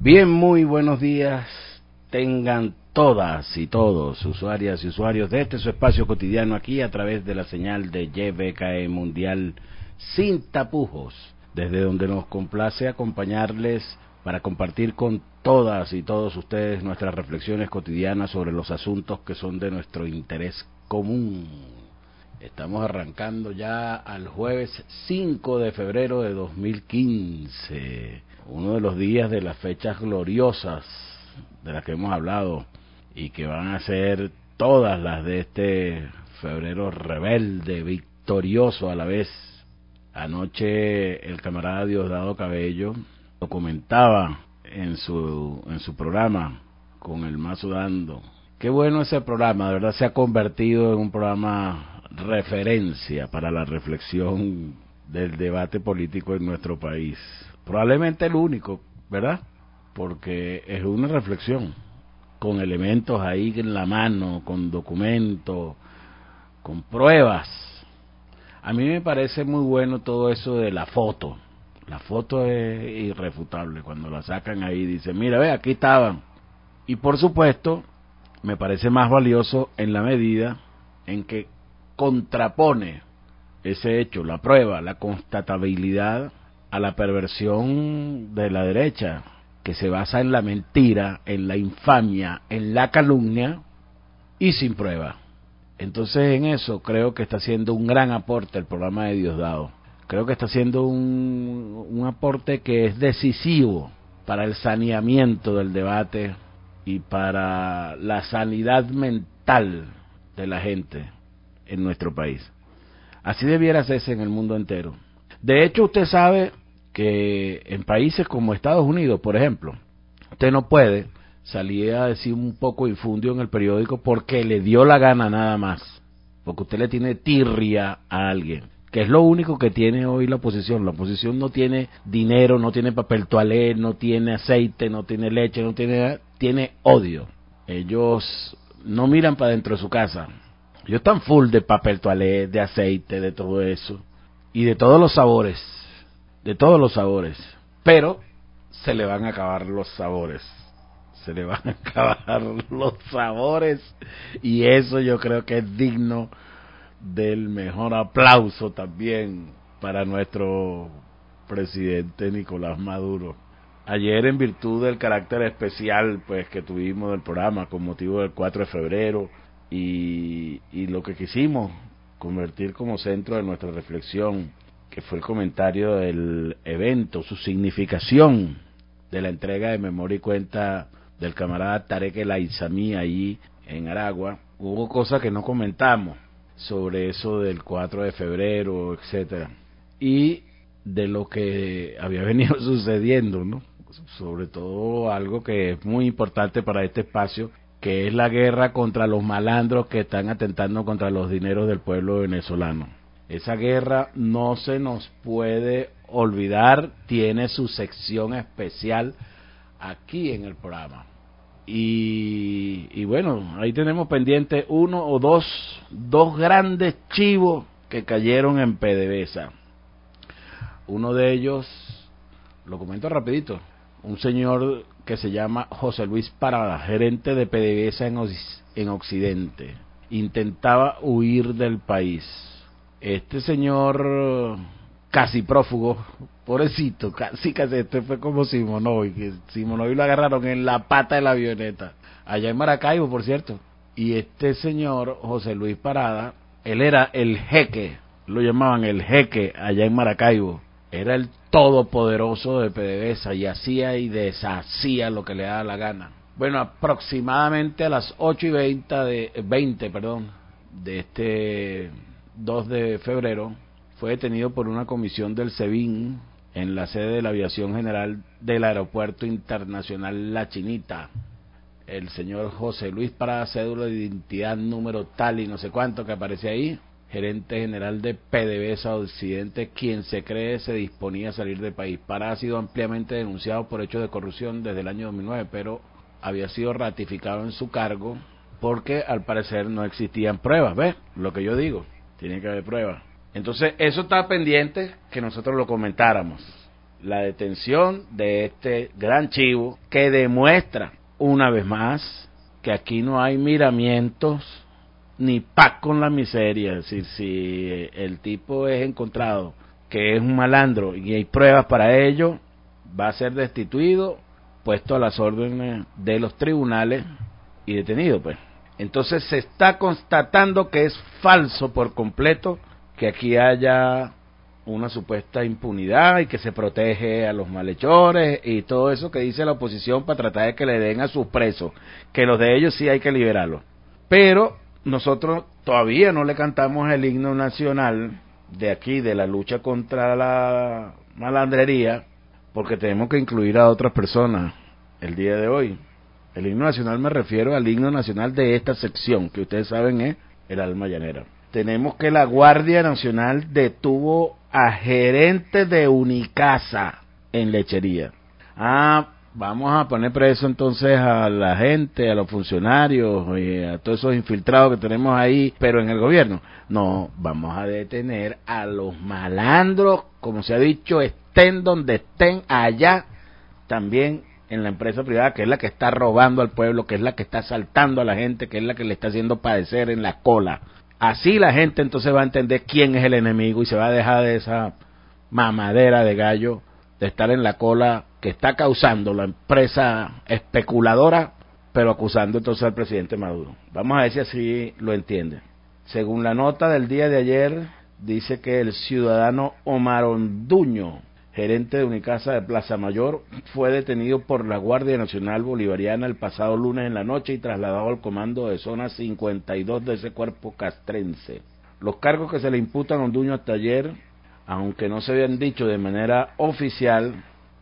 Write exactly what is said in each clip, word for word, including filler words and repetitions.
Bien, muy buenos días tengan todas y todos, usuarias y usuarios de este su espacio cotidiano aquí a través de la señal de Y B K E Mundial sin tapujos, desde donde nos complace acompañarles para compartir con todas y todos ustedes nuestras reflexiones cotidianas sobre los asuntos que son de nuestro interés común. Estamos arrancando ya al jueves cinco de febrero de dos mil quince, uno de los días de las fechas gloriosas de las que hemos hablado y que van a ser todas las de este febrero rebelde, victorioso a la vez. Anoche el camarada Diosdado Cabello lo comentaba en su en su programa con el Mazo Dando. Qué bueno ese programa, de verdad se ha convertido en un programa referencia para la reflexión del debate político en nuestro país. Probablemente el único, ¿verdad? Porque es una reflexión con elementos ahí en la mano, con documentos, con pruebas. A mí me parece muy bueno todo eso de la foto. La foto es irrefutable. Cuando la sacan ahí dicen, mira, ve, aquí estaban. Y por supuesto, me parece más valioso en la medida en que contrapone ese hecho, la prueba, la constatabilidad a la perversión de la derecha, que se basa en la mentira, en la infamia, en la calumnia y sin prueba. Entonces en eso creo que está haciendo un gran aporte el programa de Diosdado. Creo que está haciendo un, un aporte que es decisivo para el saneamiento del debate y para la sanidad mental de la gente en nuestro país. Así debiera hacerse en el mundo entero. De hecho, usted sabe que en países como Estados Unidos, por ejemplo, usted no puede salir a decir un poco infundio en el periódico porque le dio la gana nada más, porque usted le tiene tirria a alguien, que es lo único que tiene hoy la oposición. La oposición no tiene dinero, no tiene papel toalé, no tiene aceite, no tiene leche, no tiene, tiene odio. Ellos no miran para dentro de su casa. Ellos están full de papel toalé, de aceite, de todo eso, y de todos los sabores, de todos los sabores, pero se le van a acabar los sabores, se le van a acabar los sabores, y eso yo creo que es digno del mejor aplauso también para nuestro presidente Nicolás Maduro. Ayer, en virtud del carácter especial pues que tuvimos del programa con motivo del cuatro de febrero y, y lo que quisimos convertir como centro de nuestra reflexión, que fue el comentario del evento, su significación de la entrega de memoria y cuenta del camarada Tarek El Aizami allí en Aragua, hubo cosas que no comentamos sobre eso del cuatro de febrero, etcétera, y de lo que había venido sucediendo, ¿no? Sobre todo algo que es muy importante para este espacio, que es la guerra contra los malandros que están atentando contra los dineros del pueblo venezolano. Esa guerra no se nos puede olvidar, tiene su sección especial aquí en el programa. Y, y bueno, ahí tenemos pendiente uno o dos, dos grandes chivos que cayeron en PDVSA. Uno de ellos, lo comento rapidito, un señor que se llama José Luis Parada, gerente de PDVSA en, en Occidente, intentaba huir del país. Este señor casi prófugo, pobrecito, casi casi, este fue como Simonovi, que Simonovi lo agarraron en la pata de la avioneta, allá en Maracaibo, por cierto. Y este señor, José Luis Parada, él era el jeque, lo llamaban el jeque allá en Maracaibo, era el todopoderoso de PDVSA y hacía y deshacía lo que le daba la gana. Bueno, aproximadamente a las ocho y veinte de, veinte, perdón, de este dos de febrero, fue detenido por una comisión del SEBIN en la sede de la Aviación General del Aeropuerto Internacional La Chinita. El señor José Luis Parada, cédula de identidad número tal y no sé cuánto que aparece ahí, gerente general de PDVSA Occidente, quien se cree se disponía a salir del país. Parada ha sido ampliamente denunciado por hechos de corrupción desde el año dos mil nueve, pero había sido ratificado en su cargo porque al parecer no existían pruebas. ¿Ves? Lo que yo digo, tiene que haber pruebas. Entonces eso está pendiente que nosotros lo comentáramos. la detención de este gran chivo que demuestra una vez más que aquí no hay miramientos ni paz con la miseria. Es decir, si el tipo es encontrado que es un malandro y hay pruebas para ello, va a ser destituido, puesto a las órdenes de los tribunales y detenido, pues. Entonces se está constatando que es falso por completo que aquí haya una supuesta impunidad y que se protege a los malhechores y todo eso que dice la oposición para tratar de que le den a sus presos, que los de ellos sí hay que liberarlos. Pero nosotros todavía no le cantamos el himno nacional de aquí, de la lucha contra la malandrería, porque tenemos que incluir a otras personas el día de hoy. El himno nacional me refiero al himno nacional de esta sección, que ustedes saben es el Alma Llanera. Tenemos que la Guardia Nacional detuvo a gerente de Unicasa en Lechería. Ah, vamos a poner preso entonces a la gente, a los funcionarios y a todos esos infiltrados que tenemos ahí, pero en el gobierno. No, vamos a detener a los malandros, como se ha dicho, estén donde estén, allá también en la empresa privada, que es la que está robando al pueblo, que es la que está asaltando a la gente, que es la que le está haciendo padecer en la cola. Así la gente entonces va a entender quién es el enemigo y se va a dejar de esa mamadera de gallo de estar en la cola que está causando la empresa especuladora, pero acusando entonces al presidente Maduro. Vamos a ver si así lo entiende. Según la nota del día de ayer, dice que el ciudadano Omar Onduño, gerente de Unicasa de Plaza Mayor, fue detenido por la Guardia Nacional Bolivariana el pasado lunes en la noche y trasladado al comando de zona cincuenta y dos de ese cuerpo castrense. Los cargos que se le imputan a Onduño hasta ayer, aunque no se habían dicho de manera oficial,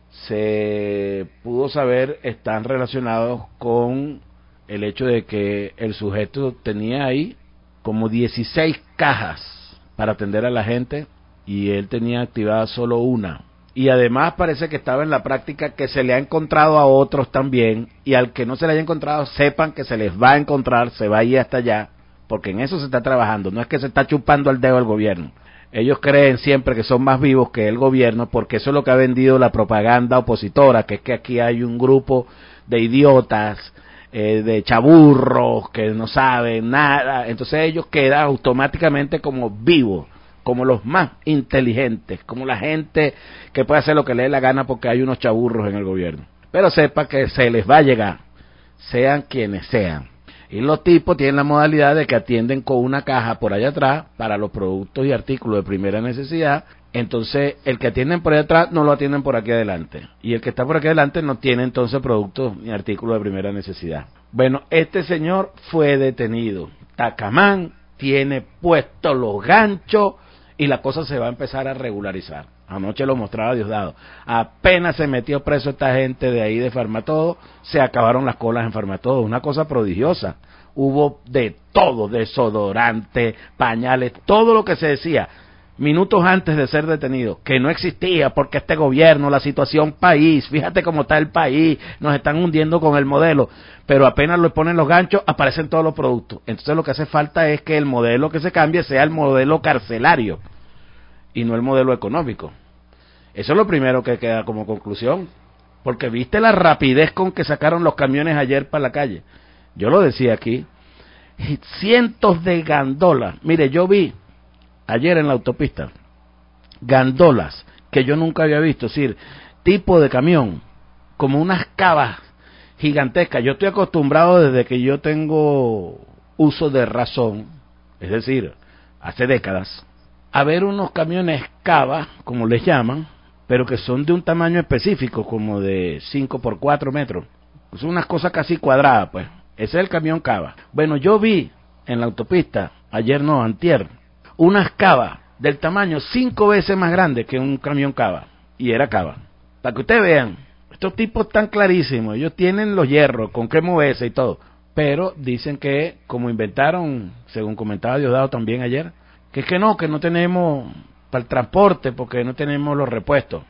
se pudo saber están relacionados con el hecho de que el sujeto tenía ahí como dieciséis cajas para atender a la gente y él tenía activada solo una. Y además parece que estaba en la práctica que se le ha encontrado a otros también, y al que no se le haya encontrado sepan que se les va a encontrar, se va a ir hasta allá, porque en eso se está trabajando, no es que se está chupando el dedo al gobierno. Ellos creen siempre que son más vivos que el gobierno, porque eso es lo que ha vendido la propaganda opositora, que es que aquí hay un grupo de idiotas, eh, de chaburros, que no saben nada, entonces ellos quedan automáticamente como vivos, como los más inteligentes, como la gente que puede hacer lo que le dé la gana porque hay unos chaburros en el gobierno. Pero sepa que se les va a llegar, sean quienes sean. Y los tipos tienen la modalidad de que atienden con una caja por allá atrás para los productos y artículos de primera necesidad. Entonces, el que atienden por allá atrás no lo atienden por aquí adelante. Y el que está por aquí adelante no tiene entonces productos ni artículos de primera necesidad. Bueno, este señor fue detenido. Tacamán tiene puestos los ganchos y la cosa se va a empezar a regularizar. Anoche lo mostraba Diosdado. Apenas se metió preso esta gente de ahí de Farmatodo, se acabaron las colas en Farmatodo. Una cosa prodigiosa. Hubo de todo, desodorante, pañales, todo lo que se decía minutos antes de ser detenido, que no existía porque este gobierno, la situación país, fíjate cómo está el país, nos están hundiendo con el modelo, pero apenas le ponen los ganchos, aparecen todos los productos. Entonces lo que hace falta es que el modelo que se cambie sea el modelo carcelario y no el modelo económico. Eso es lo primero que queda como conclusión, porque viste la rapidez con que sacaron los camiones ayer para la calle. Yo lo decía aquí, cientos de gandolas. Mire, yo vi ayer en la autopista gandolas que yo nunca había visto, es decir, tipo de camión, como unas cavas gigantescas. Yo estoy acostumbrado desde que yo tengo uso de razón, es decir, hace décadas, a ver unos camiones cava, como les llaman, pero que son de un tamaño específico, como de cinco por cuatro metros. Son unas cosas casi cuadradas, pues. Ese es el camión cava. Bueno, yo vi en la autopista, ayer no, antier, unas cavas del tamaño cinco veces más grande que un camión cava. Y era cava. Para que ustedes vean, estos tipos están clarísimos. Ellos tienen los hierros, con qué moverse y todo. Pero dicen que, como inventaron, según comentaba Diosdado también ayer, que es que no, que no tenemos para el transporte porque no tenemos los repuestos.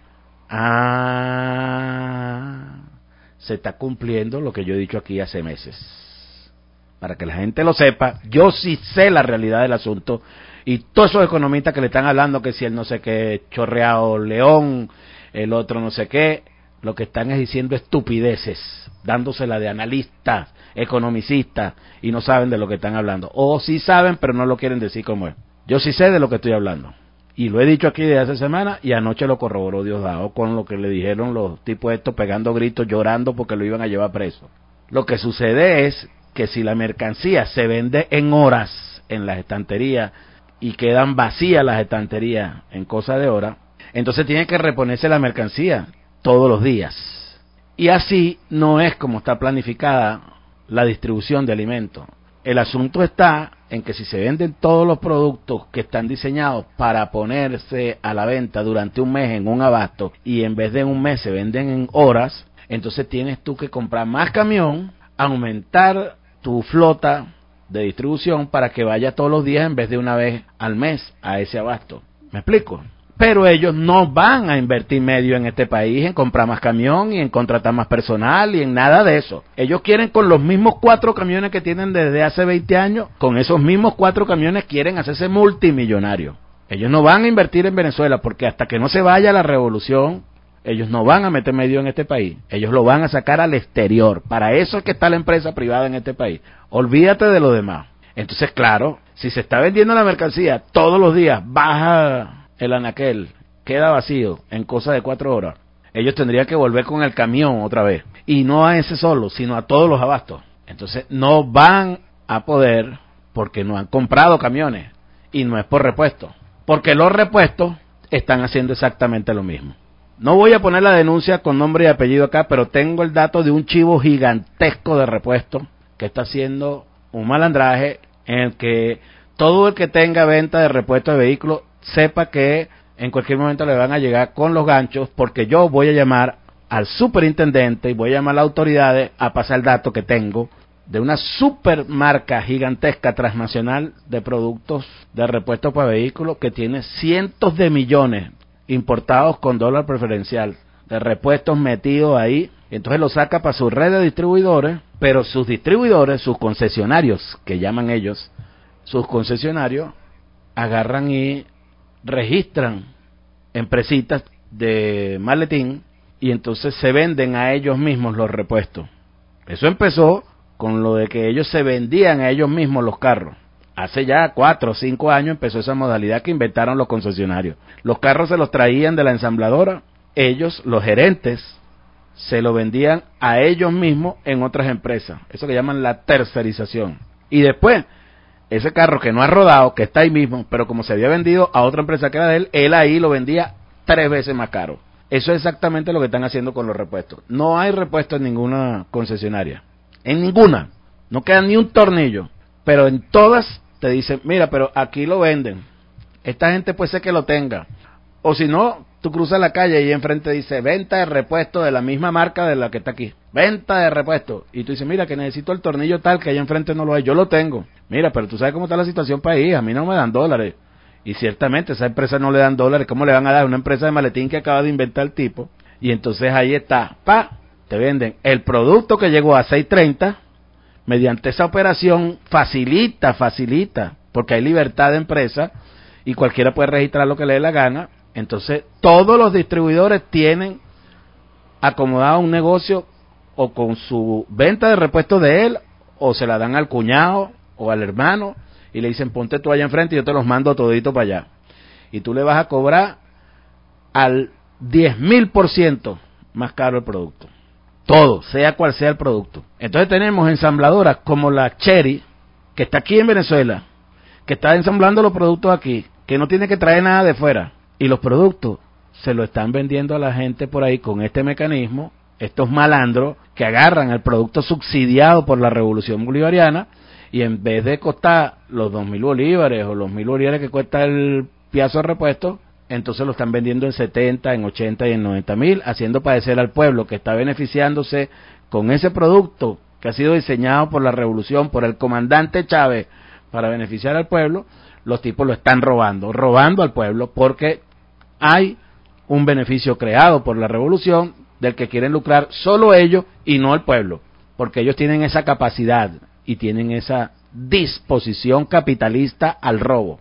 Ah, se está cumpliendo lo que yo he dicho aquí hace meses. Para que la gente lo sepa, yo sí sé la realidad del asunto Y todos esos economistas que le están hablando que si el no sé qué chorreado león, el otro no sé qué, lo que están es diciendo estupideces, dándosela de analistas, economicistas, y no saben de lo que están hablando. O sí saben, pero no lo quieren decir como es. Yo sí sé de lo que estoy hablando. Y lo he dicho aquí desde hace semanas, y anoche lo corroboró Diosdado con lo que le dijeron los tipos estos pegando gritos, llorando porque lo iban a llevar preso. Lo que sucede es que si la mercancía se vende en horas en las estanterías y quedan vacías las estanterías en cosa de hora, entonces tiene que reponerse la mercancía todos los días. Y así no es como está planificada la distribución de alimentos. El asunto está en que si se venden todos los productos que están diseñados para ponerse a la venta durante un mes en un abasto, y en vez de en un mes se venden en horas, entonces tienes tú que comprar más camión, aumentar tu flota de distribución para que vaya todos los días en vez de una vez al mes a ese abasto. ¿Me explico? Pero ellos no van a invertir medio en este país en comprar más camión y en contratar más personal y en nada de eso. Ellos quieren con los mismos cuatro camiones que tienen desde hace veinte años, con esos mismos cuatro camiones quieren hacerse multimillonarios. Ellos no van a invertir en Venezuela porque hasta que no se vaya la revolución, ellos no van a meter medio en este país. Ellos lo van a sacar al exterior. Para eso es que está la empresa privada en este país. Olvídate de lo demás. Entonces, claro, si se está vendiendo la mercancía todos los días, baja el anaquel, queda vacío en cosa de cuatro horas, ellos tendrían que volver con el camión otra vez. Y no a ese solo, sino a todos los abastos. Entonces, no van a poder porque no han comprado camiones. Y no es por repuesto. Porque los repuestos están haciendo exactamente lo mismo. No voy a poner la denuncia con nombre y apellido acá, pero tengo el dato de un chivo gigantesco de repuesto que está haciendo un malandraje en el que todo el que tenga venta de repuesto de vehículos sepa que en cualquier momento le van a llegar con los ganchos, porque yo voy a llamar al superintendente y voy a llamar a las autoridades a pasar el dato que tengo de una supermarca gigantesca transnacional de productos de repuesto para vehículos que tiene cientos de millones importados con dólar preferencial de repuestos metidos ahí. Entonces lo saca para su red de distribuidores, pero sus distribuidores, sus concesionarios, que llaman ellos, sus concesionarios, agarran y registran empresitas de maletín y entonces se venden a ellos mismos los repuestos. Eso empezó con lo de que ellos se vendían a ellos mismos los carros. Hace ya cuatro o cinco años empezó esa modalidad que inventaron los concesionarios. Los carros se los traían de la ensambladora, ellos, los gerentes, se lo vendían a ellos mismos en otras empresas. Eso que llaman la tercerización. Y después, ese carro que no ha rodado, que está ahí mismo, pero como se había vendido a otra empresa que era de él, él ahí lo vendía tres veces más caro. Eso es exactamente lo que están haciendo con los repuestos. No hay repuestos en ninguna concesionaria. En ninguna. No queda ni un tornillo. Pero en todas te dicen, mira, pero aquí lo venden. Esta gente puede ser que lo tenga. O si no, tú cruzas la calle y enfrente dice, venta de repuesto de la misma marca de la que está aquí. Venta de repuesto. Y tú dices, mira, que necesito el tornillo tal, que allá enfrente no lo hay. Yo lo tengo. Mira, pero tú sabes cómo está la situación para ahí. A mí no me dan dólares. Y ciertamente, esa empresa no le dan dólares. ¿Cómo le van a dar a una empresa de maletín que acaba de inventar el tipo? Y entonces ahí está. Pa, te venden el producto que llegó a seis treinta. Mediante esa operación facilita, facilita. Porque hay libertad de empresa. Y cualquiera puede registrar lo que le dé la gana. Entonces, todos los distribuidores tienen acomodado un negocio o con su venta de repuestos de él, o se la dan al cuñado o al hermano y le dicen, ponte tú allá enfrente y yo te los mando todito para allá. Y tú le vas a cobrar al diez mil por ciento más caro el producto. Todo, sea cual sea el producto. Entonces tenemos ensambladoras como la Cherry, que está aquí en Venezuela, que está ensamblando los productos aquí, que no tiene que traer nada de fuera. Y los productos se lo están vendiendo a la gente por ahí con este mecanismo, estos malandros que agarran el producto subsidiado por la revolución bolivariana y en vez de costar los dos mil bolívares o los mil bolívares que cuesta el piazo de repuesto, entonces lo están vendiendo en setenta, en ochenta y en noventa mil, haciendo padecer al pueblo que está beneficiándose con ese producto que ha sido diseñado por la revolución, por el comandante Chávez, para beneficiar al pueblo. Los tipos lo están robando, robando al pueblo porque hay un beneficio creado por la revolución del que quieren lucrar solo ellos y no el pueblo, porque ellos tienen esa capacidad y tienen esa disposición capitalista al robo.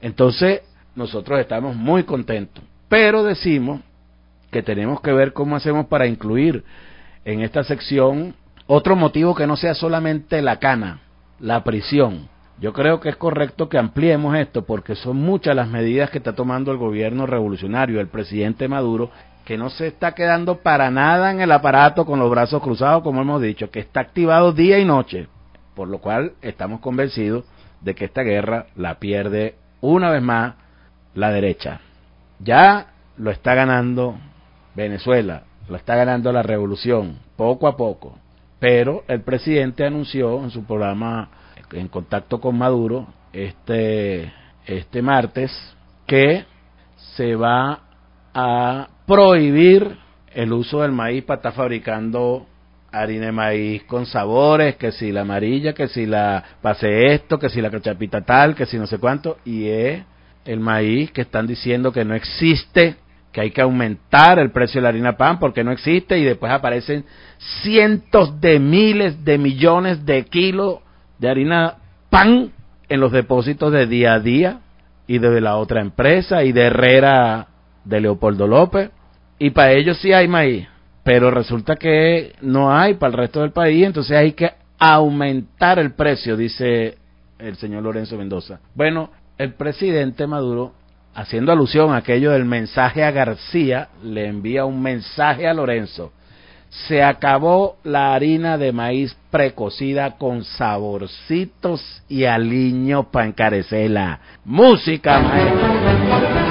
Entonces, nosotros estamos muy contentos, pero decimos que tenemos que ver cómo hacemos para incluir en esta sección otro motivo que no sea solamente la cana, la prisión. Yo creo que es correcto que ampliemos esto porque son muchas las medidas que está tomando el gobierno revolucionario, el presidente Maduro, que no se está quedando para nada en el aparato con los brazos cruzados, como hemos dicho, que está activado día y noche, por lo cual estamos convencidos de que esta guerra la pierde una vez más la derecha. Ya lo está ganando Venezuela, lo está ganando la revolución, poco a poco, pero el presidente anunció en su programa En Contacto con Maduro este, este martes que se va a prohibir el uso del maíz para estar fabricando harina de maíz con sabores, que si la amarilla, que si la pase esto, que si la cachapita tal, que si no sé cuánto, y es el maíz que están diciendo que no existe, que hay que aumentar el precio de la harina pan porque no existe, y después aparecen cientos de miles de millones de kilos de harina pan en los depósitos de Día a Día y de la otra empresa y de Herrera de Leopoldo López, y para ellos sí hay maíz, pero resulta que no hay para el resto del país, entonces hay que aumentar el precio, dice el señor Lorenzo Mendoza. Bueno, el presidente Maduro, haciendo alusión a aquello del mensaje a García, le envía un mensaje a Lorenzo: se acabó la harina de maíz precocida con saborcitos y aliño para encarecerla. Música, maestro.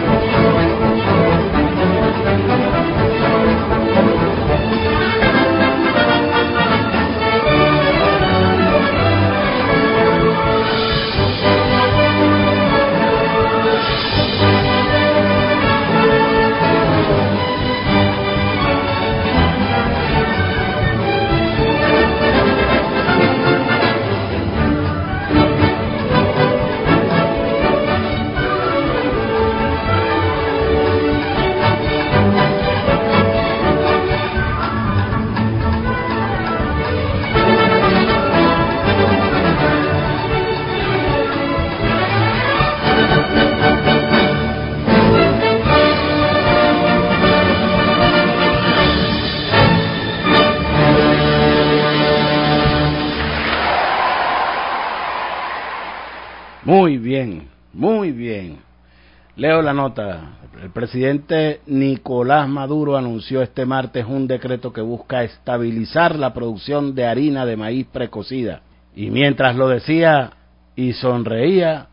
Muy bien, muy bien. Leo la nota. El presidente Nicolás Maduro anunció este martes un decreto que busca estabilizar la producción de harina de maíz precocida. Y mientras lo decía y sonreía,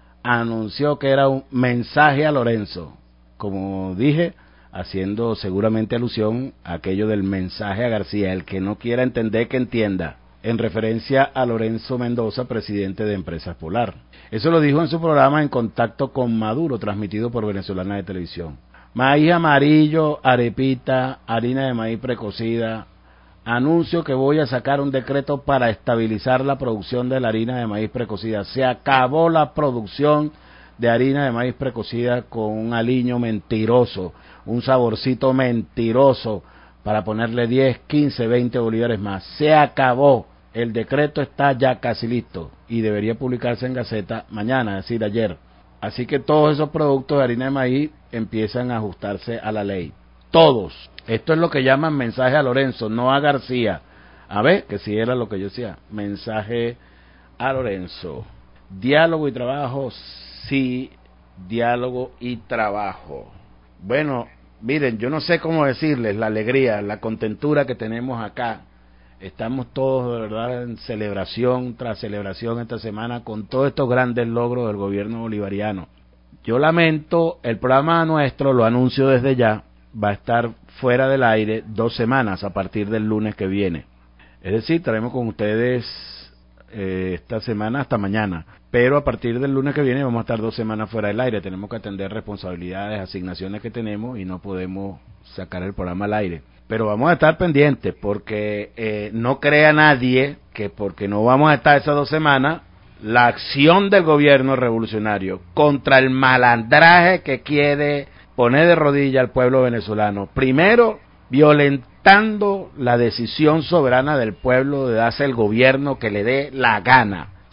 anunció que era un mensaje a Lorenzo. Como dije, haciendo seguramente alusión a aquello del mensaje a García. El que no quiera entender, que entienda. En referencia a Lorenzo Mendoza, presidente de Empresas Polar. Eso lo dijo en su programa En Contacto con Maduro, transmitido por Venezolana de Televisión. Maíz amarillo, arepita, harina de maíz precocida. Anuncio que voy a sacar un decreto para estabilizar la producción de la harina de maíz precocida. Se acabó la producción de harina de maíz precocida con un aliño mentiroso, un saborcito mentiroso, para ponerle diez, quince, veinte bolívares más. Se acabó. El decreto está ya casi listo y debería publicarse en Gaceta mañana, es decir, ayer. Así que todos esos productos de harina de maíz empiezan a ajustarse a la ley. Todos. Esto es lo que llaman mensaje a Lorenzo, no a García. A ver, que si era lo que yo decía. Mensaje a Lorenzo. Diálogo y trabajo, sí. Diálogo y trabajo. Bueno, miren, yo no sé cómo decirles la alegría, la contentura que tenemos acá. Estamos todos, de verdad, en celebración tras celebración esta semana con todos estos grandes logros del gobierno bolivariano. Yo lamento, el programa nuestro, lo anuncio desde ya, va a estar fuera del aire dos semanas a partir del lunes que viene. Es decir, estaremos con ustedes eh, esta semana hasta mañana. Pero a partir del lunes que viene vamos a estar dos semanas fuera del aire. Tenemos que atender responsabilidades, asignaciones que tenemos y no podemos sacar el programa al aire. Pero vamos a estar pendientes porque eh, no crea nadie que porque no vamos a estar esas dos semanas, la acción del gobierno revolucionario contra el malandraje que quiere poner de rodillas al pueblo venezolano, primero violentando la decisión soberana del pueblo de darse el gobierno que le dé la gana,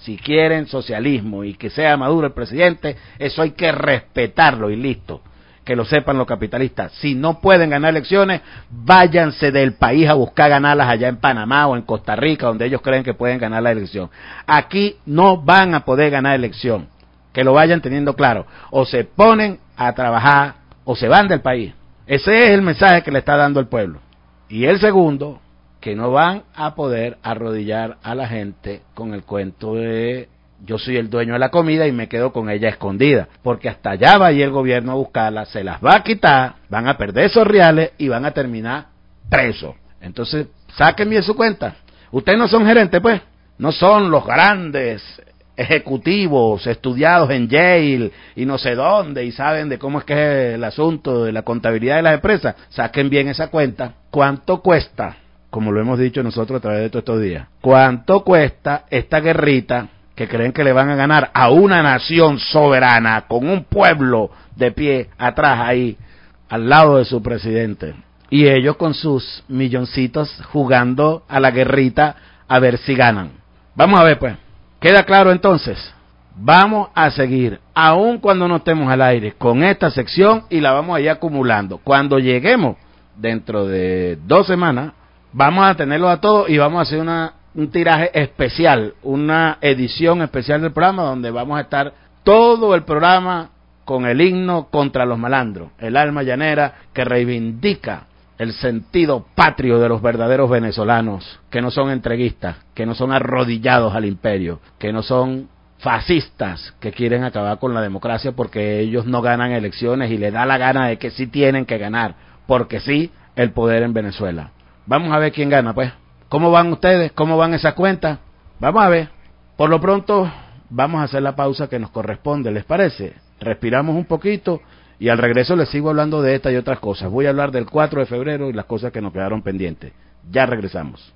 Si quieren socialismo y que sea Maduro el presidente, eso hay que respetarlo y listo. Que lo sepan los capitalistas. Si no pueden ganar elecciones, váyanse del país a buscar ganarlas allá en Panamá o en Costa Rica, donde ellos creen que pueden ganar la elección. Aquí no van a poder ganar elección. Que lo vayan teniendo claro. O se ponen a trabajar o se van del país. Ese es el mensaje que le está dando el pueblo. Y el segundo, que no van a poder arrodillar a la gente con el cuento de yo soy el dueño de la comida y me quedo con ella escondida, porque hasta allá va a ir el gobierno a buscarla, se las va a quitar, van a perder esos reales y van a terminar presos. Entonces, saquen bien su cuenta. Ustedes no son gerentes, pues, no son los grandes ejecutivos estudiados en Yale y no sé dónde y saben de cómo es que es el asunto de la contabilidad de las empresas. Saquen bien esa cuenta. ¿Cuánto cuesta? Como lo hemos dicho nosotros a través de todos estos días. ¿Cuánto cuesta esta guerrita que creen que le van a ganar a una nación soberana con un pueblo de pie atrás ahí al lado de su presidente? Y ellos con sus milloncitos jugando a la guerrita a ver si ganan. Vamos a ver pues. ¿Queda claro entonces? Vamos a seguir, aun cuando no estemos al aire, con esta sección y la vamos a ir acumulando. Cuando lleguemos dentro de dos semanas, vamos a tenerlo a todos y vamos a hacer una, un tiraje especial, una edición especial del programa donde vamos a estar todo el programa con el himno contra los malandros, el alma llanera que reivindica el sentido patrio de los verdaderos venezolanos, que no son entreguistas, que no son arrodillados al imperio, que no son fascistas que quieren acabar con la democracia porque ellos no ganan elecciones y les da la gana de que sí tienen que ganar, porque sí, el poder en Venezuela. Vamos a ver quién gana, pues. ¿Cómo van ustedes? ¿Cómo van esas cuentas? Vamos a ver. Por lo pronto, vamos a hacer la pausa que nos corresponde, ¿les parece? Respiramos un poquito y al regreso les sigo hablando de esta y otras cosas. Voy a hablar del cuatro de febrero y las cosas que nos quedaron pendientes. Ya regresamos.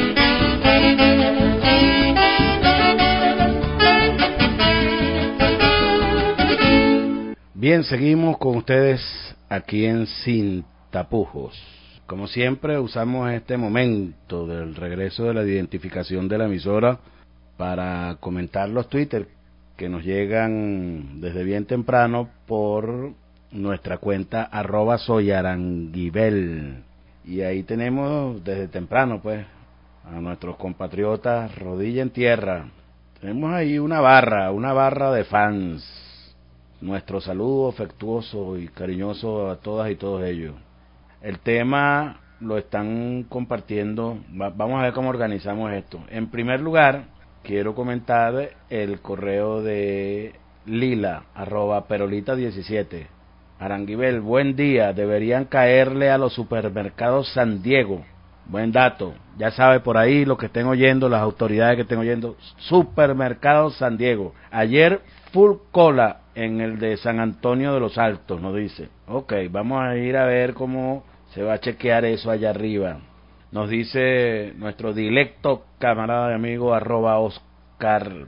Bien, seguimos con ustedes aquí en Sin Tapujos. Como siempre, usamos este momento del regreso de la identificación de la emisora para comentar los Twitter que nos llegan desde bien temprano por nuestra cuenta arroba soyaranguibel. Y ahí tenemos desde temprano, pues, a nuestros compatriotas rodilla en tierra. Tenemos ahí una barra, una barra de fans. Nuestro saludo afectuoso y cariñoso a todas y todos ellos. El tema lo están compartiendo. Vamos a ver cómo organizamos esto. En primer lugar, quiero comentar el correo de Lila, arroba perolita diecisiete. Aranguibel, buen día. Deberían caerle a los supermercados San Diego. Buen dato. Ya sabe por ahí lo que estén oyendo, las autoridades que estén oyendo. Supermercados San Diego. Ayer full cola en el de San Antonio de los Altos, nos dice. Ok, vamos a ir a ver cómo se va a chequear eso allá arriba. Nos dice nuestro directo camarada de amigo, arroba Oscar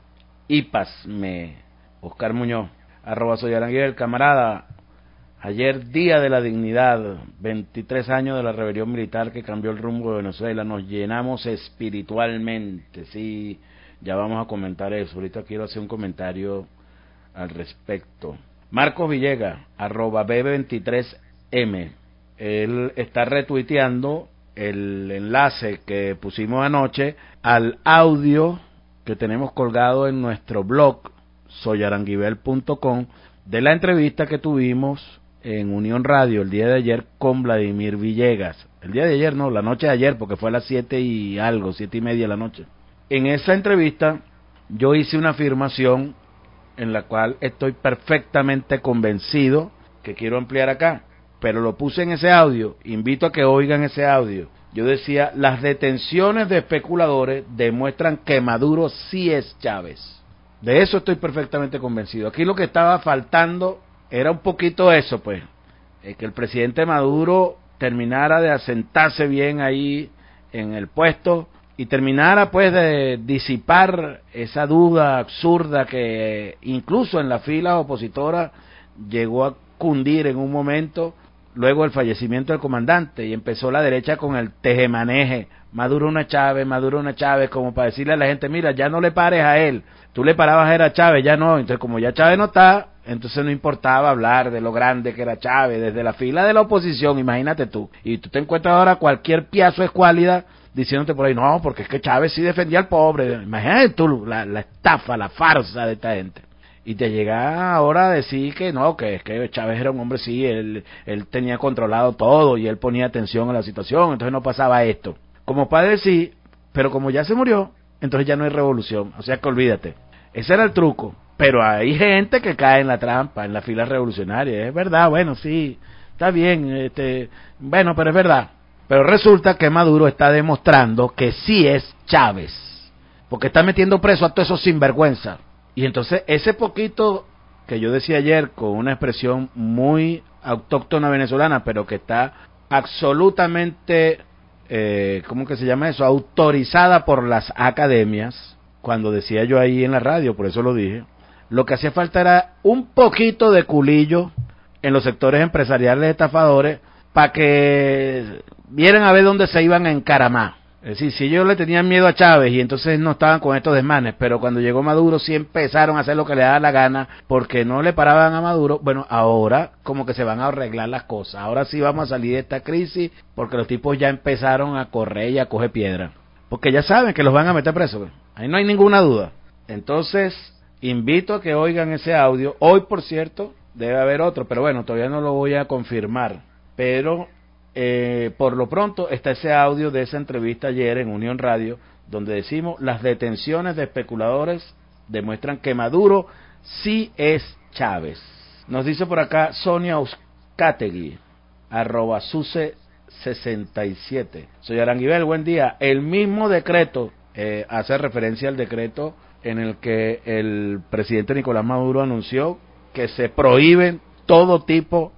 Ipasme, Oscar Muñoz, arroba soy Aranguibel, camarada. Ayer, Día de la Dignidad, veintitrés años de la rebelión militar que cambió el rumbo de Venezuela, nos llenamos espiritualmente, sí, ya vamos a comentar eso. Ahorita quiero hacer un comentario al respecto. Marcos Villegas, arroba B veintitrés M, él está retuiteando el enlace que pusimos anoche al audio que tenemos colgado en nuestro blog soyaranguibel punto com de la entrevista que tuvimos en Unión Radio el día de ayer con Vladimir Villegas. El día de ayer no, la noche de ayer, porque fue a las siete y algo, siete y media de la noche. En esa entrevista yo hice una afirmación en la cual estoy perfectamente convencido que quiero ampliar acá, pero lo puse en ese audio, invito a que oigan ese audio. Yo decía, las detenciones de especuladores demuestran que Maduro sí es Chávez. De eso estoy perfectamente convencido. Aquí lo que estaba faltando era un poquito eso, pues, eh, que el presidente Maduro terminara de asentarse bien ahí en el puesto y terminara, pues, de disipar esa duda absurda que incluso en las filas opositoras llegó a cundir en un momento luego del fallecimiento del comandante, y empezó la derecha con el tejemaneje, Maduro una Chávez, Maduro una Chávez, como para decirle a la gente, mira, ya no le pares a él, tú le parabas a él a Chávez, ya no, entonces como ya Chávez no está, entonces no importaba hablar de lo grande que era Chávez, desde la fila de la oposición, imagínate tú, y tú te encuentras ahora cualquier piazo escuálida diciéndote por ahí, no, porque es que Chávez sí defendía al pobre, imagínate tú la, la estafa, la farsa de esta gente. Y te llega ahora a decir que no, que es que Chávez era un hombre, sí, él, él tenía controlado todo y él ponía atención a la situación, entonces no pasaba esto. Como para decir, pero como ya se murió, entonces ya no hay revolución, o sea que olvídate. Ese era el truco, pero hay gente que cae en la trampa, en la fila revolucionaria, es verdad, bueno, sí, está bien, este, bueno, pero es verdad. Pero resulta que Maduro está demostrando que sí es Chávez, porque está metiendo preso a todos esos sinvergüenzas. Y entonces ese poquito que yo decía ayer con una expresión muy autóctona venezolana, pero que está absolutamente, eh, ¿cómo que se llama eso? Autorizada por las academias, cuando decía yo ahí en la radio, por eso lo dije, lo que hacía falta era un poquito de culillo en los sectores empresariales estafadores para que vieran a ver dónde se iban a encaramar. Es decir, si ellos le tenían miedo a Chávez y entonces no estaban con estos desmanes, pero cuando llegó Maduro sí empezaron a hacer lo que le daba la gana porque no le paraban a Maduro, bueno, ahora como que se van a arreglar las cosas. Ahora sí vamos a salir de esta crisis porque los tipos ya empezaron a correr y a coger piedra. Porque ya saben que los van a meter presos. Ahí no hay ninguna duda. Entonces, invito a que oigan ese audio. Hoy, por cierto, debe haber otro, pero bueno, todavía no lo voy a confirmar. Pero... Eh, por lo pronto está ese audio de esa entrevista ayer en Unión Radio, donde decimos las detenciones de especuladores demuestran que Maduro sí es Chávez. Nos dice por acá Sonia Uzcategui, arroba Suce sesenta y siete. Soy Aranguibel, buen día. El mismo decreto, eh, hace referencia al decreto en el que el presidente Nicolás Maduro anunció que se prohíben todo tipo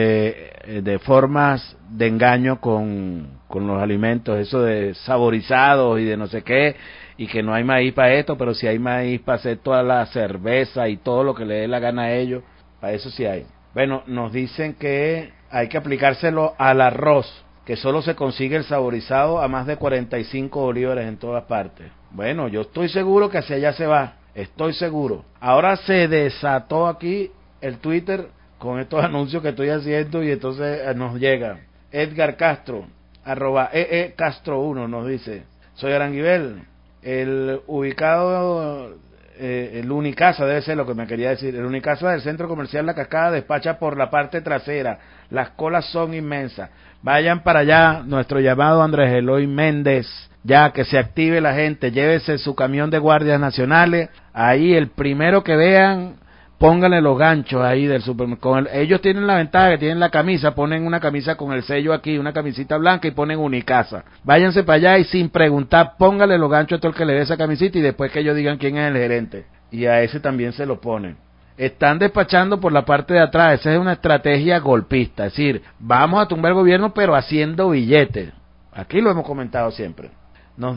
de, de formas de engaño con, con los alimentos, eso de saborizados y de no sé qué, y que no hay maíz para esto, pero si hay maíz para hacer toda la cerveza y todo lo que le dé la gana a ellos, para eso sí hay. Bueno, nos dicen que hay que aplicárselo al arroz, que solo se consigue el saborizado a más de cuarenta y cinco bolívares en todas partes. Bueno, yo estoy seguro que hacia allá se va, estoy seguro. Ahora se desató aquí el Twitter con estos anuncios que estoy haciendo y entonces nos llega Edgar Castro, arroba E E Castro uno, nos dice, soy Aranguibel, el ubicado, eh, el Unicasa debe ser lo que me quería decir, el Unicasa del Centro Comercial La Cascada despacha por la parte trasera, las colas son inmensas, vayan para allá, nuestro llamado Andrés Eloy Méndez, ya que se active la gente, llévese su camión de guardias nacionales, ahí el primero que vean, pónganle los ganchos ahí del supermercado. Ellos tienen la ventaja que tienen la camisa, ponen una camisa con el sello aquí, una camisita blanca y ponen Unicasa. Váyanse para allá y sin preguntar, pónganle los ganchos a todo el que le dé esa camisita y después que ellos digan quién es el gerente. Y a ese también se lo ponen. Están despachando por la parte de atrás, esa es una estrategia golpista, es decir, vamos a tumbar el gobierno pero haciendo billetes. Aquí lo hemos comentado siempre. Nos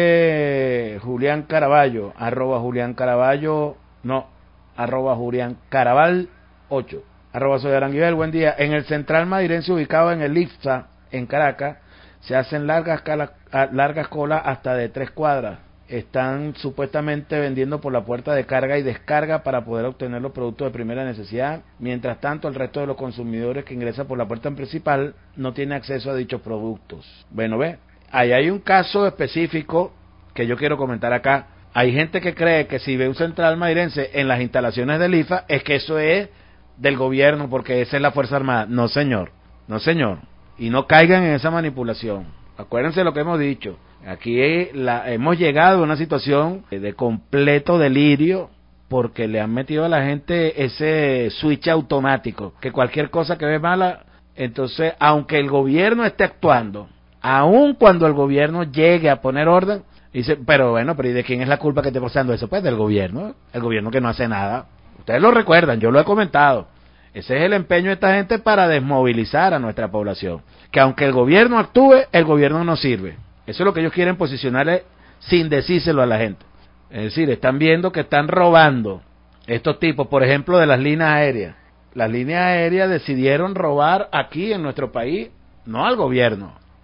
dice Julián Caraballo, arroba Julián Caraballo, no, arroba Julián Caraval ocho, arroba soy Aranguibel, buen día. En el Central Madirense ubicado en el I F S A, en Caracas, se hacen largas, cala, largas colas hasta de tres cuadras. Están supuestamente vendiendo por la puerta de carga y descarga para poder obtener los productos de primera necesidad. Mientras tanto, el resto de los consumidores que ingresan por la puerta principal no tiene acceso a dichos productos. Bueno, ve, ahí hay un caso específico que yo quiero comentar acá. Hay gente que cree que si ve un Central Madirense en las instalaciones del I F A, es que eso es del gobierno, porque esa es la Fuerza Armada. No, señor. No, señor. Y no caigan en esa manipulación. Acuérdense de lo que hemos dicho. Aquí la, hemos llegado a una situación de completo delirio porque le han metido a la gente ese switch automático, que cualquier cosa que ve mala, entonces, aunque el gobierno esté actuando, aun cuando el gobierno llegue a poner orden, dice, pero bueno, pero ¿y de quién es la culpa que esté pasando eso? Pues del gobierno, el gobierno que no hace nada. Ustedes lo recuerdan, yo lo he comentado. Ese es el empeño de esta gente para desmovilizar a nuestra población. Que aunque el gobierno actúe, el gobierno no sirve. Eso es lo que ellos quieren posicionarle sin decírselo a la gente. Es decir, están viendo que están robando estos tipos, por ejemplo, de las líneas aéreas. Las líneas aéreas decidieron robar aquí en nuestro país, no al gobierno,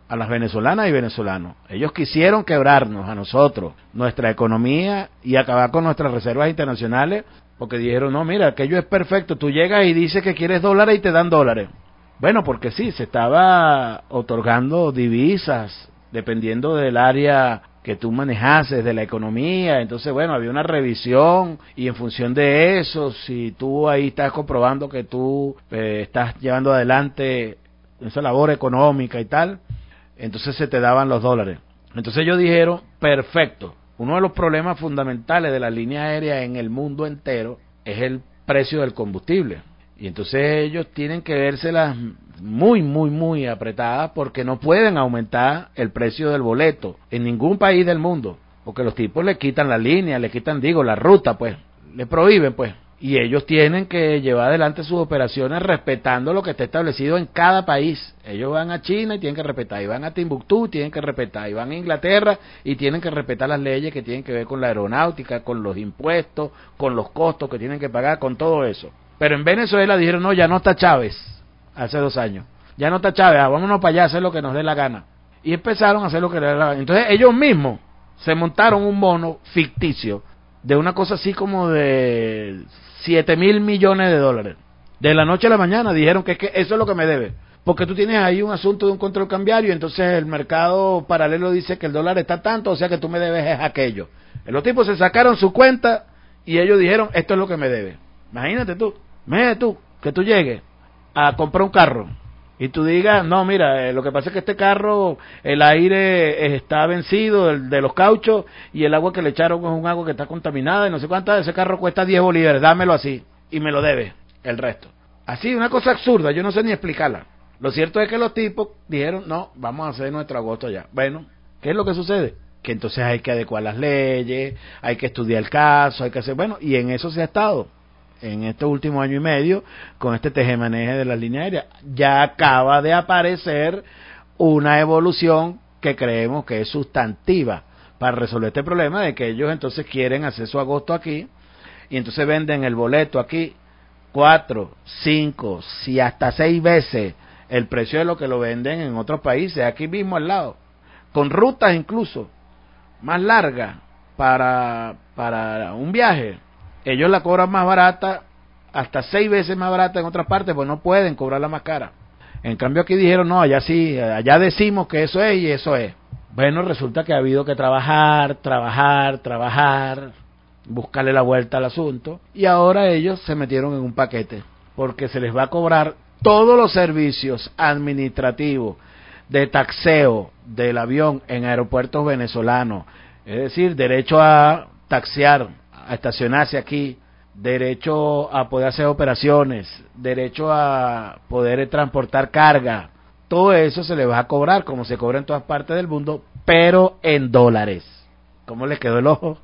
a las venezolanas y venezolanos. Ellos quisieron quebrarnos a nosotros, nuestra economía y acabar con nuestras reservas internacionales, porque dijeron, no, mira, aquello es perfecto, tú llegas y dices que quieres dólares y te dan dólares. Bueno, porque sí, se estaba otorgando divisas, dependiendo del área que tú manejases de la economía. Entonces, bueno, había una revisión y en función de eso, si tú ahí estás comprobando que tú eh, estás llevando adelante esa labor económica y tal, entonces se te daban los dólares. Entonces ellos dijeron, perfecto, uno de los problemas fundamentales de las líneas aéreas en el mundo entero es el precio del combustible. Y entonces ellos tienen que vérselas muy, muy, muy apretadas porque no pueden aumentar el precio del boleto en ningún país del mundo. Porque los tipos le quitan la línea, le quitan, digo, la ruta, pues, le prohíben, pues. Y ellos tienen que llevar adelante sus operaciones respetando lo que está establecido en cada país. Ellos van a China y tienen que respetar, y van a Timbuktu y tienen que respetar, y van a Inglaterra y tienen que respetar las leyes que tienen que ver con la aeronáutica, con los impuestos, con los costos que tienen que pagar, con todo eso. Pero en Venezuela dijeron, no, ya no está Chávez, hace dos años. Ya no está Chávez, ah, vámonos para allá a hacer lo que nos dé la gana. Y empezaron a hacer lo que les dé la gana. Entonces ellos mismos se montaron un mono ficticio de una cosa así como de siete mil millones de dólares. De la noche a la mañana dijeron que, es que eso es lo que me debe. Porque tú tienes ahí un asunto de un control cambiario, entonces el mercado paralelo dice que el dólar está tanto, o sea que tú me debes es aquello. Los tipos se sacaron su cuenta y ellos dijeron, esto es lo que me debe. Imagínate tú, imagínate tú, que tú llegues a comprar un carro y tú digas, no, mira, eh, lo que pasa es que este carro, el aire eh, está vencido de, de los cauchos y el agua que le echaron es un agua que está contaminada y no sé cuánta, ese carro cuesta diez bolívares, dámelo así y me lo debe el resto. Así, una cosa absurda, yo no sé ni explicarla. Lo cierto es que los tipos dijeron, no, vamos a hacer nuestro agosto ya. Bueno, ¿qué es lo que sucede? Que entonces hay que adecuar las leyes, hay que estudiar el caso, hay que hacer, bueno, y en eso se ha estado en este último año y medio con este tejemaneje de las líneas aéreas. Ya acaba de aparecer una evolución que creemos que es sustantiva para resolver este problema de que ellos entonces quieren hacer su agosto aquí y entonces venden el boleto aquí cuatro, cinco, si hasta seis veces el precio de lo que lo venden en otros países, aquí mismo al lado, con rutas incluso más largas para, para un viaje. Ellos la cobran más barata, hasta seis veces más barata en otras partes, pues no pueden cobrarla más cara. En cambio aquí dijeron, no, allá sí, allá decimos que eso es y eso es. Bueno, resulta que ha habido que trabajar, trabajar, trabajar, buscarle la vuelta al asunto, y ahora ellos se metieron en un paquete, porque se les va a cobrar todos los servicios administrativos de taxeo del avión en aeropuertos venezolanos, es decir, derecho a taxear, a estacionarse aquí, derecho a poder hacer operaciones, derecho a poder transportar carga, todo eso se le va a cobrar como se cobra en todas partes del mundo, pero en dólares. ¿Cómo les quedó el ojo?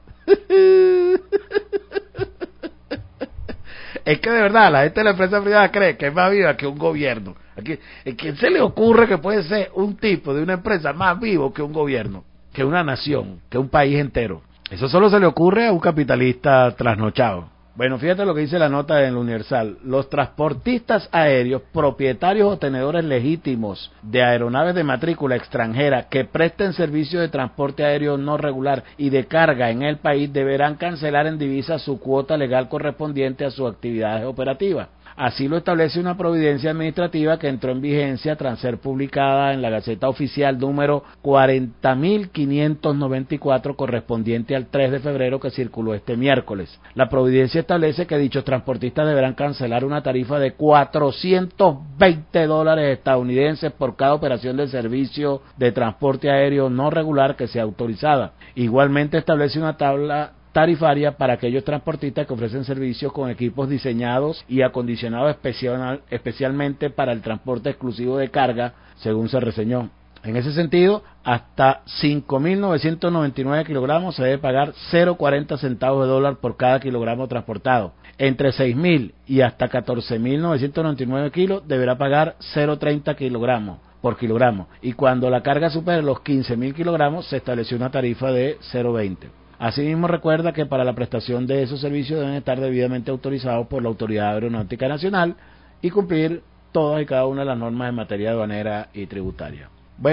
Es que de verdad la gente de la empresa privada cree que es más viva que un gobierno. ¿A quién se le ocurre que puede ser un tipo de una empresa más vivo que un gobierno, que una nación, que un país entero? Eso solo se le ocurre a un capitalista trasnochado. Bueno, fíjate lo que dice la nota en el Universal. Los transportistas aéreos, propietarios o tenedores legítimos de aeronaves de matrícula extranjera que presten servicio de transporte aéreo no regular y de carga en el país deberán cancelar en divisa su cuota legal correspondiente a sus actividades operativas. Así lo establece una providencia administrativa que entró en vigencia tras ser publicada en la Gaceta Oficial número cuarenta mil quinientos noventa y cuatro correspondiente al tres de febrero que circuló este miércoles. La providencia establece que dichos transportistas deberán cancelar una tarifa de cuatrocientos veinte dólares estadounidenses por cada operación de servicio de transporte aéreo no regular que sea autorizada. Igualmente establece una tabla tarifaria para aquellos transportistas que ofrecen servicios con equipos diseñados y acondicionados especial, especialmente para el transporte exclusivo de carga, según se reseñó. En ese sentido, hasta cinco mil novecientos noventa y nueve kilogramos se debe pagar cero coma cuarenta centavos de dólar por cada kilogramo transportado. Entre seis mil y hasta catorce mil novecientos noventa y nueve kilos deberá pagar cero coma treinta kilogramos por kilogramo. Y cuando la carga supere los quince mil kilogramos se estableció una tarifa de cero coma veinte. Asimismo, recuerda que para la prestación de esos servicios deben estar debidamente autorizados por la Autoridad Aeronáutica Nacional y cumplir todas y cada una de las normas en materia aduanera y tributaria. Bueno,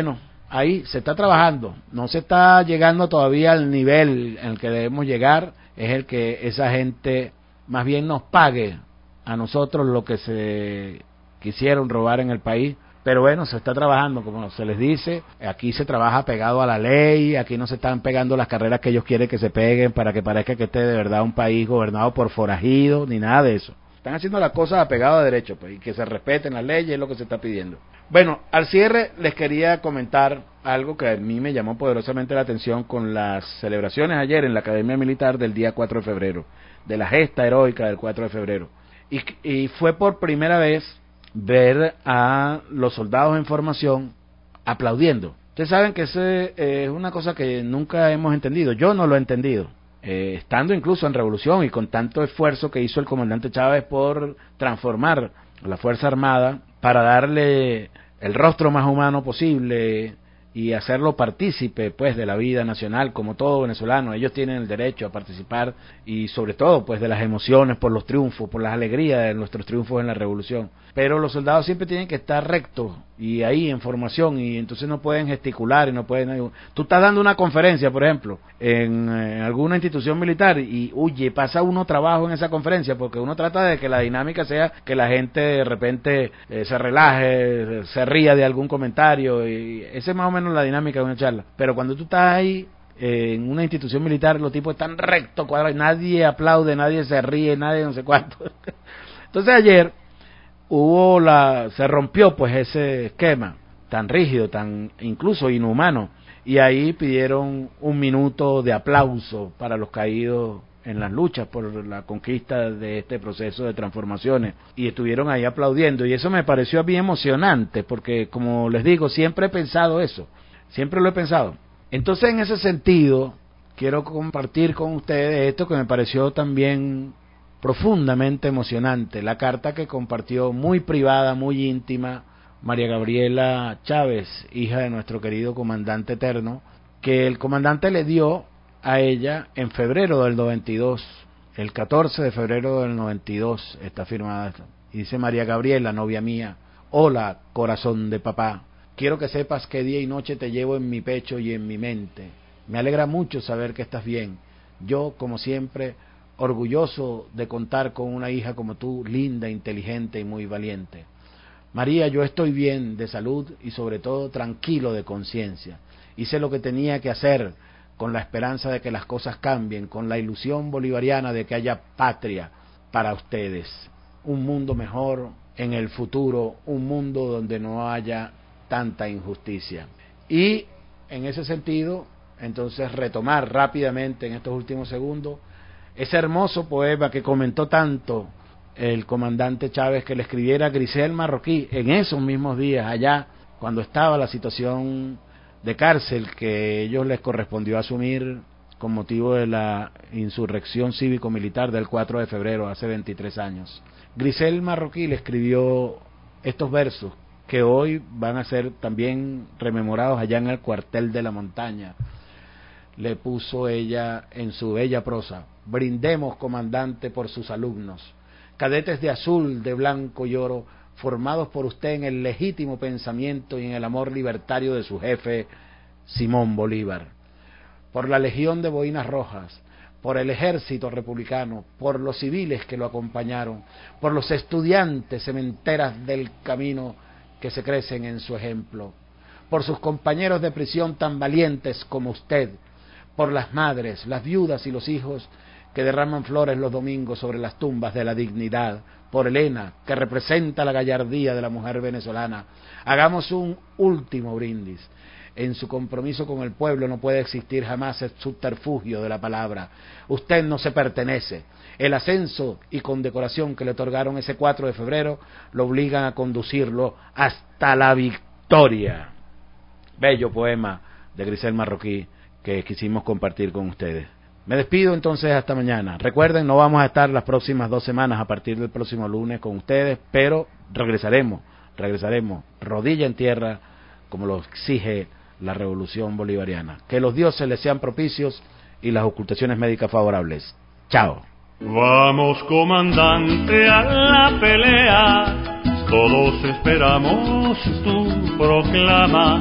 ahí se está trabajando, no se está llegando todavía al nivel en el que debemos llegar, es el que esa gente más bien nos pague a nosotros lo que se quisieron robar en el país. Pero bueno, se está trabajando, como se les dice, aquí se trabaja pegado a la ley, aquí no se están pegando las carreras que ellos quieren que se peguen para que parezca que esté de verdad un país gobernado por forajidos, ni nada de eso. Están haciendo las cosas apegadas a derecho, pues, y que se respeten las leyes, es lo que se está pidiendo. Bueno, al cierre les quería comentar algo que a mí me llamó poderosamente la atención con las celebraciones ayer en la Academia Militar del día cuatro de febrero, de la gesta heroica del cuatro de febrero. Y, y fue por primera vez ver a los soldados en formación aplaudiendo. Ustedes saben que eso es eh, una cosa que nunca hemos entendido, yo no lo he entendido, eh, estando incluso en revolución y con tanto esfuerzo que hizo el comandante Chávez por transformar la Fuerza Armada para darle el rostro más humano posible y hacerlo partícipe pues de la vida nacional como todo venezolano. Ellos tienen el derecho a participar y sobre todo pues de las emociones por los triunfos, por las alegrías de nuestros triunfos en la revolución. Pero los soldados siempre tienen que estar rectos y ahí en formación, y entonces no pueden gesticular y no pueden... Tú estás dando una conferencia, por ejemplo, en, en alguna institución militar y, oye, pasa uno trabajo en esa conferencia porque uno trata de que la dinámica sea que la gente de repente eh, se relaje, se ría de algún comentario, y esa es más o menos la dinámica de una charla. Pero cuando tú estás ahí eh, en una institución militar, los tipos están rectos, cuadrados, nadie aplaude, nadie se ríe, nadie no sé cuánto. Entonces ayer hubo la se rompió pues ese esquema tan rígido, tan incluso inhumano, y ahí pidieron un minuto de aplauso para los caídos en las luchas por la conquista de este proceso de transformaciones, y estuvieron ahí aplaudiendo, y eso me pareció a mí emocionante, porque como les digo, siempre he pensado eso, siempre lo he pensado. Entonces, en ese sentido, quiero compartir con ustedes esto que me pareció también profundamente emocionante, la carta que compartió muy privada, muy íntima, María Gabriela Chávez, hija de nuestro querido comandante eterno, que el comandante le dio a ella en febrero del noventa y dos, el catorce de febrero del noventa y dos está firmada, y dice: María Gabriela, novia mía, hola, corazón de papá, quiero que sepas que día y noche te llevo en mi pecho y en mi mente, me alegra mucho saber que estás bien, yo, como siempre, orgulloso de contar con una hija como tú, linda, inteligente y muy valiente. María, yo estoy bien de salud y sobre todo tranquilo de conciencia. Hice lo que tenía que hacer con la esperanza de que las cosas cambien, con la ilusión bolivariana de que haya patria para ustedes, un mundo mejor en el futuro, un mundo donde no haya tanta injusticia. Y en ese sentido, entonces retomar rápidamente en estos últimos segundos ese hermoso poema que comentó tanto el comandante Chávez, que le escribiera Grisel Marroquí en esos mismos días, allá cuando estaba la situación de cárcel que ellos les correspondió asumir con motivo de la insurrección cívico-militar del cuatro de febrero, hace veintitrés años. Grisel Marroquí le escribió estos versos que hoy van a ser también rememorados allá en el cuartel de la montaña. Le puso ella en su bella prosa: brindemos, comandante, por sus alumnos, cadetes de azul, de blanco y oro, formados por usted en el legítimo pensamiento y en el amor libertario de su jefe, Simón Bolívar. Por la legión de boinas rojas, por el ejército republicano, por los civiles que lo acompañaron, por los estudiantes sementeras del camino que se crecen en su ejemplo, por sus compañeros de prisión tan valientes como usted, por las madres, las viudas y los hijos que derraman flores los domingos sobre las tumbas de la dignidad, por Elena, que representa la gallardía de la mujer venezolana. Hagamos un último brindis. En su compromiso con el pueblo no puede existir jamás el subterfugio de la palabra. Usted no se pertenece. El ascenso y condecoración que le otorgaron ese cuatro de febrero lo obligan a conducirlo hasta la victoria. Bello poema de Grisel Marroquí que quisimos compartir con ustedes. Me despido entonces hasta mañana. Recuerden, no vamos a estar las próximas dos semanas a partir del próximo lunes con ustedes, pero regresaremos, regresaremos rodilla en tierra como lo exige la revolución bolivariana. Que los dioses les sean propicios y las ocultaciones médicas favorables. Chao. Vamos, comandante, a la pelea, todos esperamos tu proclama.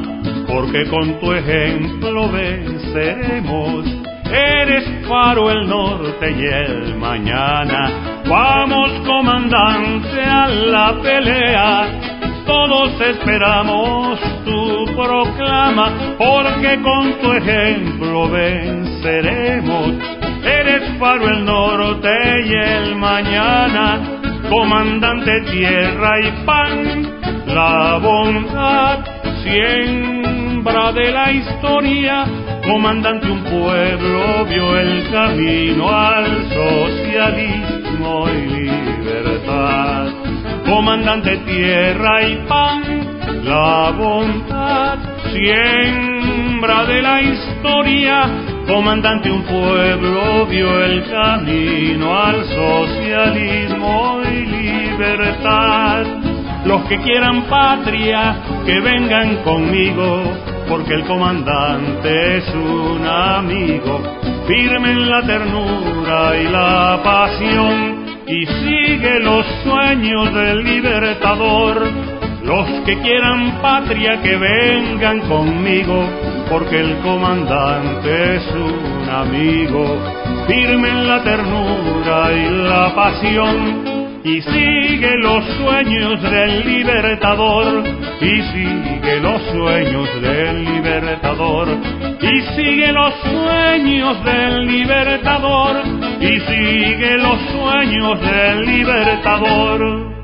porque con tu ejemplo venceremos. Eres faro, el norte y el mañana. Vamos, comandante, a la pelea. Todos esperamos tu proclama, porque con tu ejemplo venceremos. Eres faro, el norte y el mañana. Comandante, tierra y pan, la bondad, siembra de la historia. Comandante, un pueblo vio el camino al socialismo y libertad. Comandante, tierra y pan, la bondad, siembra de la historia. Comandante, un pueblo vio el camino al socialismo y libertad. Los que quieran patria, que vengan conmigo, porque el comandante es un amigo. Firme en la ternura y la pasión, y sigue los sueños del libertador. Los que quieran patria, que vengan conmigo, porque el comandante es un amigo. Firme en la ternura y la pasión, y sigue los sueños del libertador, y sigue los sueños del libertador, y sigue los sueños del libertador, y sigue los sueños del libertador.